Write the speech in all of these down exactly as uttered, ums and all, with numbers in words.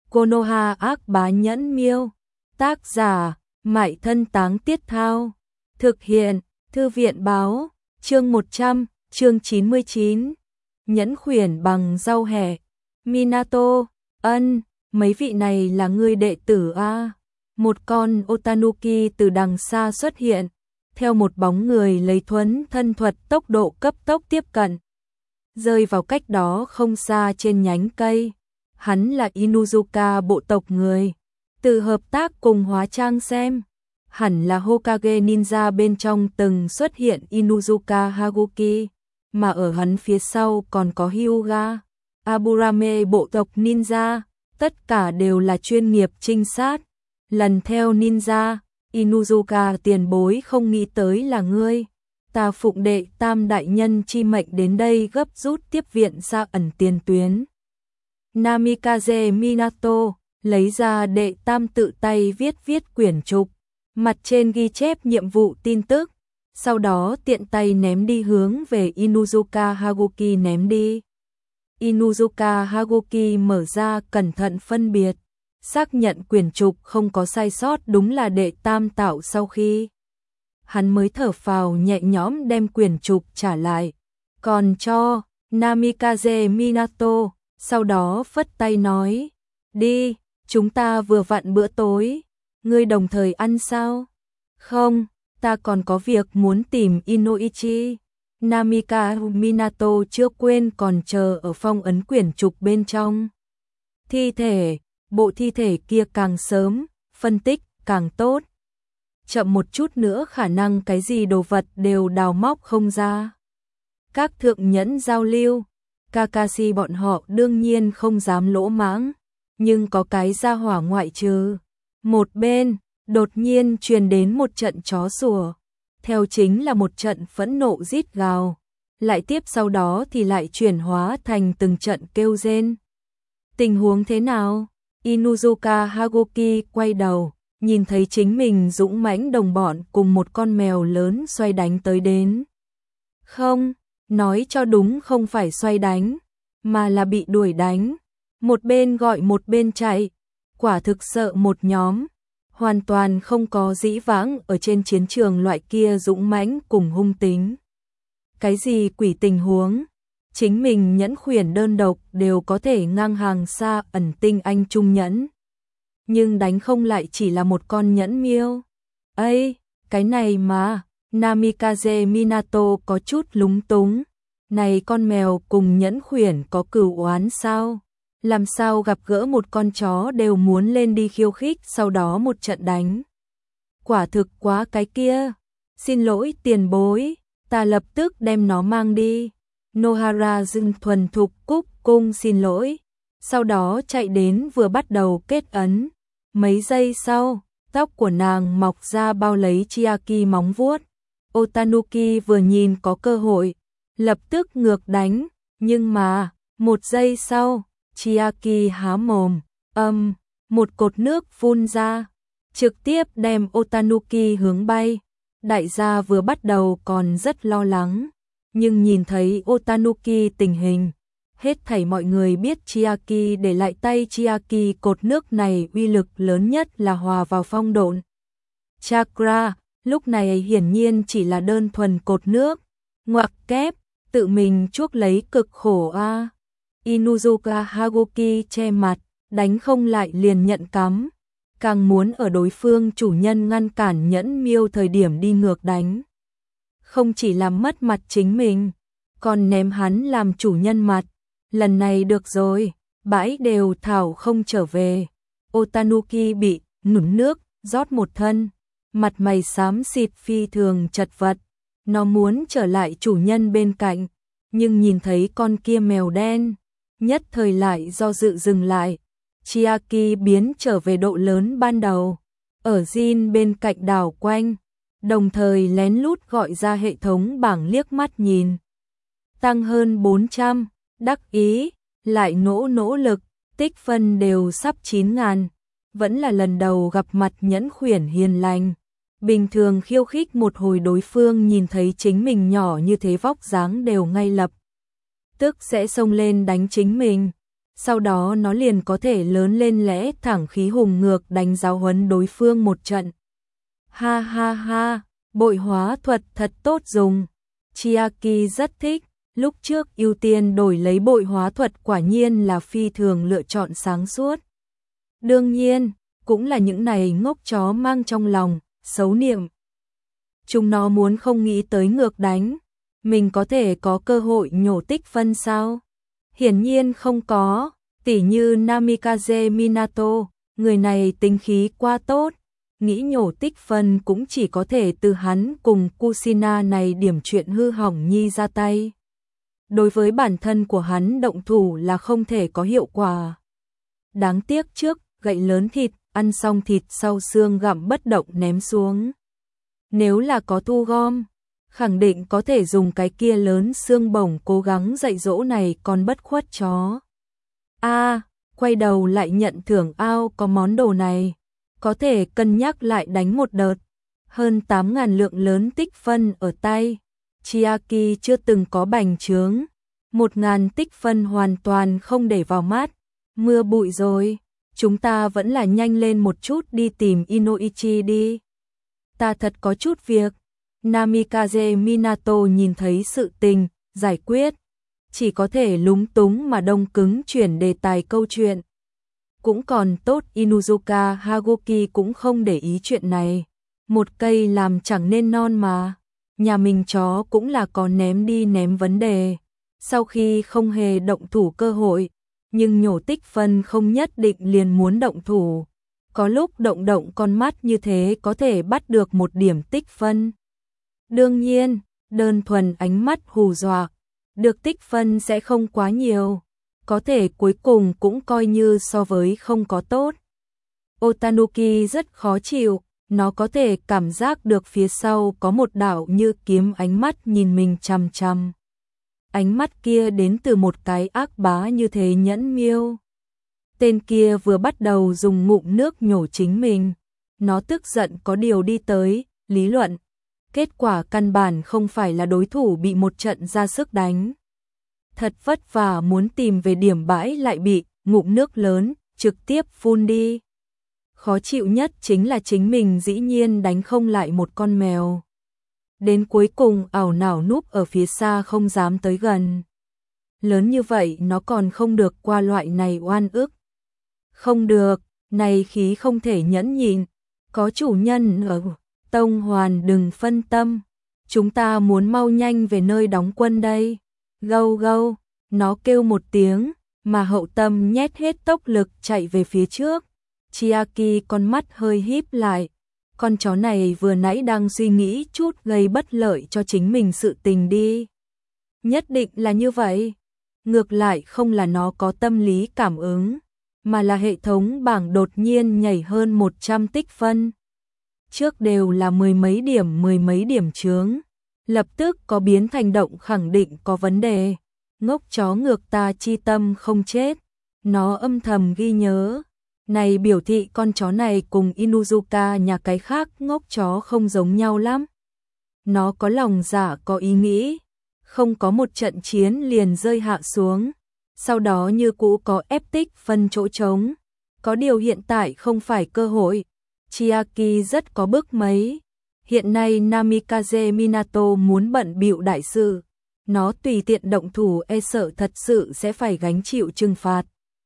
Konoha ác bá nhẫn miêu. Tác giả, Mại Thân Táng Tiết Thao. Thực hiện, Thư viện báo, chương một trăm, chương chín mươi chín. Nhẫn khuyển bằng rau hẹ. Minato, ân, mấy vị này là người đệ tử a? Một con Otanuki từ đằng xa xuất hiện, theo một bóng người lấy thuấn thân thuật tốc độ cấp tốc tiếp cận. Rơi vào cách đó không xa trên nhánh cây. Hắn là Inuzuka bộ tộc người. Từ hợp tác cùng hóa trang xem, hẳn là Hokage ninja bên trong từng xuất hiện Inuzuka Haguki, mà ở hắn phía sau còn có Hyuga, Aburame bộ tộc ninja, tất cả đều là chuyên nghiệp trinh sát. Lần theo ninja, Inuzuka tiền bối không nghĩ tới là ngươi. Ta phụng đệ tam đại nhân chi mệnh đến đây gấp rút tiếp viện ra ẩn tiền tuyến. Namikaze Minato lấy ra đệ tam tự tay viết viết quyển trục, mặt trên ghi chép nhiệm vụ tin tức, sau đó tiện tay ném đi hướng về Inuzuka Haguki ném đi. Inuzuka Haguki mở ra cẩn thận phân biệt, xác nhận quyển trục không có sai sót đúng là đệ tam tạo sau khi. Hắn mới thở phào nhẹ nhõm đem quyển trục trả lại, còn cho Namikaze Minato, sau đó phất tay nói, đi, chúng ta vừa vặn bữa tối, ngươi đồng thời ăn sao? Không, ta còn có việc muốn tìm Inoichi. Namika Minato chưa quên còn chờ ở phong ấn quyển trục bên trong. Thi thể, bộ thi thể kia càng sớm, phân tích càng tốt. Chậm một chút nữa khả năng cái gì đồ vật đều đào móc không ra. Các thượng nhẫn giao lưu, Kakashi bọn họ đương nhiên không dám lỗ mãng, nhưng có cái gia hỏa ngoại trừ. Một bên, đột nhiên truyền đến một trận chó sủa, theo chính là một trận phẫn nộ rít gào, lại tiếp sau đó thì lại chuyển hóa thành từng trận kêu rên. Tình huống thế nào? Inuzuka Haguki quay đầu, nhìn thấy chính mình dũng mãnh đồng bọn cùng một con mèo lớn xoay đánh tới đến. Không, nói cho đúng không phải xoay đánh, mà là bị đuổi đánh. Một bên gọi một bên chạy, quả thực sợ một nhóm, hoàn toàn không có dĩ vãng ở trên chiến trường loại kia dũng mãnh cùng hung tính. Cái gì quỷ tình huống, chính mình nhẫn khuyển đơn độc đều có thể ngang hàng xa ẩn tinh anh trung nhẫn. Nhưng đánh không lại chỉ là một con nhẫn miêu. Ây, cái này mà, Namikaze Minato có chút lúng túng. Này con mèo cùng nhẫn khuyển có cừu oán sao? Làm sao gặp gỡ một con chó đều muốn lên đi khiêu khích sau đó một trận đánh. Quả thực quá cái kia. Xin lỗi tiền bối, ta lập tức đem nó mang đi. Nohara dưng thuần thục cúc cung xin lỗi. Sau đó chạy đến vừa bắt đầu kết ấn. Mấy giây sau, tóc của nàng mọc ra bao lấy Chiaki móng vuốt. Otanuki vừa nhìn có cơ hội, lập tức ngược đánh, nhưng mà, một giây sau, Chiaki há mồm, âm, một cột nước phun ra, trực tiếp đem Otanuki hướng bay. Đại gia vừa bắt đầu còn rất lo lắng, nhưng nhìn thấy Otanuki tình hình, hết thảy mọi người biết Chiaki để lại tay Chiaki cột nước này uy lực lớn nhất là hòa vào phong độn. Chakra, lúc này hiển nhiên chỉ là đơn thuần cột nước, ngoặc kép, tự mình chuốc lấy cực khổ a. À. Inuzuka Haguki che mặt, đánh không lại liền nhận cắm, càng muốn ở đối phương chủ nhân ngăn cản nhẫn miêu thời điểm đi ngược đánh. Không chỉ làm mất mặt chính mình, còn ném hắn làm chủ nhân mặt. Lần này được rồi, bãi đều thảo không trở về. Otanuki bị nủn nước, rót một thân, mặt mày xám xịt phi thường chật vật. Nó muốn trở lại chủ nhân bên cạnh, nhưng nhìn thấy con kia mèo đen, nhất thời lại do dự dừng lại. Chiaki biến trở về độ lớn ban đầu, ở Jin bên cạnh đảo quanh, đồng thời lén lút gọi ra hệ thống bảng liếc mắt nhìn. Tăng hơn bốn trăm, đắc ý, lại nỗ nỗ lực, tích phân đều sắp chín ngàn, vẫn là lần đầu gặp mặt nhẫn khuyển hiền lành. Bình thường khiêu khích một hồi đối phương nhìn thấy chính mình nhỏ như thế vóc dáng đều ngay lập tức sẽ xông lên đánh chính mình. sau đó nó liền có thể lớn lên lẽ thẳng khí hùng ngược đánh giáo huấn đối phương một trận. Ha ha ha, bội hóa thuật thật tốt dùng. Chiaki rất thích, lúc trước ưu tiên đổi lấy bội hóa thuật quả nhiên là phi thường lựa chọn sáng suốt. Đương nhiên, cũng là những này ngốc chó mang trong lòng, xấu niệm. Chúng nó muốn không nghĩ tới ngược đánh, mình có thể có cơ hội nhổ tích phân sao? Hiển nhiên không có, tỉ như Namikaze Minato, người này tính khí quá tốt, nghĩ nhổ tích phân cũng chỉ có thể từ hắn cùng Kushina này điểm chuyện hư hỏng nhi ra tay. Đối với bản thân của hắn động thủ là không thể có hiệu quả. Đáng tiếc trước, gậy lớn thịt, ăn xong thịt sau xương gặm bất động ném xuống. Nếu là có thu gom, khẳng định có thể dùng cái kia lớn xương bổng cố gắng dạy dỗ này còn bất khuất chó. A, quay đầu lại nhận thưởng ao có món đồ này, có thể cân nhắc lại đánh một đợt. Hơn tám ngàn lượng lớn tích phân ở tay, Chiaki chưa từng có bành trướng. một ngàn tích phân hoàn toàn không để vào mắt, mưa bụi rồi, chúng ta vẫn là nhanh lên một chút đi tìm Inoichi đi. Ta thật có chút việc. Namikaze Minato nhìn thấy sự tình, giải quyết, chỉ có thể lúng túng mà đông cứng chuyển đề tài câu chuyện. Cũng còn tốt Inuzuka Hagoki cũng không để ý chuyện này, một cây làm chẳng nên non mà, nhà mình chó cũng là có ném đi ném vấn đề, sau khi không hề động thủ cơ hội, nhưng nhổ tích phân không nhất định liền muốn động thủ. Có lúc động động con mắt như thế có thể bắt được một điểm tích phân. Đương nhiên, đơn thuần ánh mắt hù dọa, được tích phân sẽ không quá nhiều, có thể cuối cùng cũng coi như so với không có tốt. Otanuki rất khó chịu, nó có thể cảm giác được phía sau có một đạo như kiếm ánh mắt nhìn mình chằm chằm. Ánh mắt kia đến từ một cái ác bá như thế nhẫn miêu. Tên kia vừa bắt đầu dùng ngụm nước nhổ chính mình, nó tức giận có điều đi tới, lý luận. Kết quả căn bản không phải là đối thủ bị một trận ra sức đánh. Thật vất vả muốn tìm về điểm bãi lại bị ngụm nước lớn, trực tiếp phun đi. Khó chịu nhất chính là chính mình dĩ nhiên đánh không lại một con mèo. Đến cuối cùng ảo não núp ở phía xa không dám tới gần. Lớn như vậy nó còn không được qua loại này oan ức. Không được, này khí không thể nhẫn nhịn, có chủ nhân ở. Tông Hoàn đừng phân tâm, chúng ta muốn mau nhanh về nơi đóng quân đây. Gâu gâu, nó kêu một tiếng, mà hậu tâm nhét hết tốc lực chạy về phía trước. Chiaki con mắt hơi híp lại, con chó này vừa nãy đang suy nghĩ chút gây bất lợi cho chính mình sự tình đi. Nhất định là như vậy. Ngược lại không là nó có tâm lý cảm ứng, mà là hệ thống bảng đột nhiên nhảy hơn một trăm tích phân. Trước đều là mười mấy điểm mười mấy điểm chướng, lập tức có biến thành động khẳng định có vấn đề. Ngốc chó ngược ta chi tâm không chết, nó âm thầm ghi nhớ. Này biểu thị con chó này cùng Inuzuka nhà cái khác ngốc chó không giống nhau lắm. Nó có lòng dạ có ý nghĩ, không có một trận chiến liền rơi hạ xuống, sau đó như cũ có ép tích phân chỗ trống. Có điều hiện tại không phải cơ hội. Chiaki rất có bức mấy. Hiện nay Namikaze Minato muốn bận bịu đại sự, nó tùy tiện động thủ e sợ thật sự sẽ phải gánh chịu trừng phạt.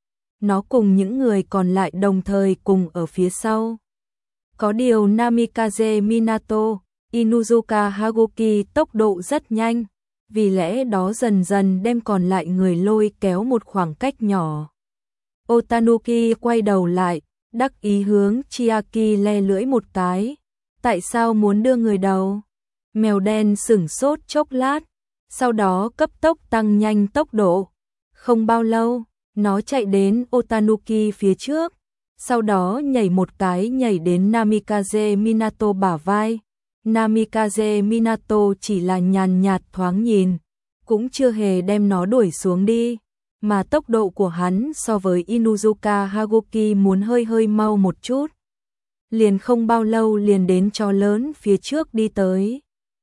Nó cùng những người còn lại đồng thời cùng ở phía sau. Có điều Namikaze Minato, Inuzuka Hagoki tốc độ rất nhanh, vì lẽ đó dần dần đem còn lại người lôi kéo một khoảng cách nhỏ. Otanuki quay đầu lại, đắc ý hướng Chiaki le lưỡi một cái. Tại sao muốn đưa người đầu? Mèo đen sửng sốt chốc lát, sau đó cấp tốc tăng nhanh tốc độ. Không bao lâu, nó chạy đến Otanuki phía trước, sau đó nhảy một cái nhảy đến Namikaze Minato bả vai. Namikaze Minato chỉ là nhàn nhạt thoáng nhìn, cũng chưa hề đem nó đuổi xuống đi, mà tốc độ của hắn so với Inuzuka Hagoki muốn hơi hơi mau một chút. Liền không bao lâu liền đến chó lớn phía trước đi tới.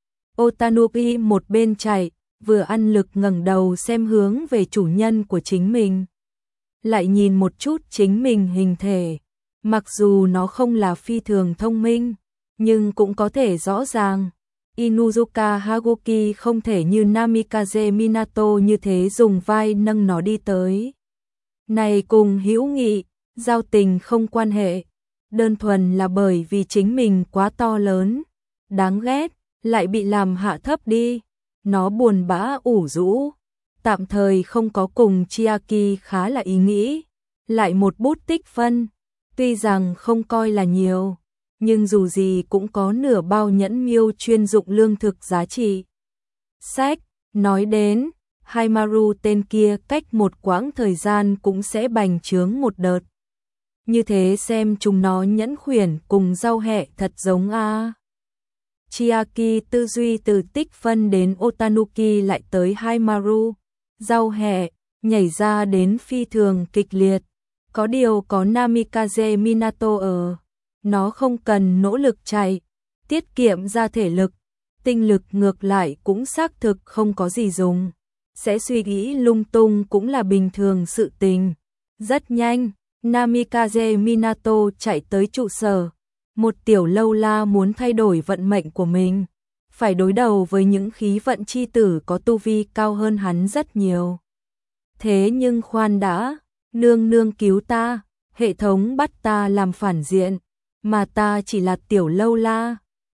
Otanuki một bên chạy, vừa ăn lực ngẩng đầu xem hướng về chủ nhân của chính mình. lại nhìn một chút chính mình hình thể. Mặc dù nó không là phi thường thông minh, nhưng cũng có thể rõ ràng. Inuzuka Hagoki không thể như Namikaze Minato như thế dùng vai nâng nó đi tới. Này cùng hữu nghị, giao tình không quan hệ, đơn thuần là bởi vì chính mình quá to lớn, đáng ghét, lại bị làm hạ thấp đi. Nó buồn bã ủ rũ, tạm thời không có cùng Chiaki khá là ý nghĩ, lại một bút tích phân, tuy rằng không coi là nhiều, nhưng dù gì cũng có nửa bao nhẫn miêu chuyên dụng lương thực giá trị. Sách, nói đến, Haimaru tên kia cách một quãng thời gian cũng sẽ bành trướng một đợt. Như thế xem chúng nó nhẫn khuyển cùng rau hẹ thật giống a. Chiaki tư duy từ tích phân đến Otanuki lại tới Haimaru, rau hẹ, nhảy ra đến phi thường kịch liệt. Có điều có Namikaze Minato ở, nó không cần nỗ lực chạy, tiết kiệm ra thể lực, tinh lực ngược lại cũng xác thực không có gì dùng. Sẽ suy nghĩ lung tung cũng là bình thường sự tình. Rất nhanh, Namikaze Minato chạy tới trụ sở. Một tiểu lâu la muốn thay đổi vận mệnh của mình, phải đối đầu với những khí vận chi tử có tu vi cao hơn hắn rất nhiều. Thế nhưng khoan đã, nương nương cứu ta, hệ thống bắt ta làm phản diện, mà ta chỉ là tiểu lâu la,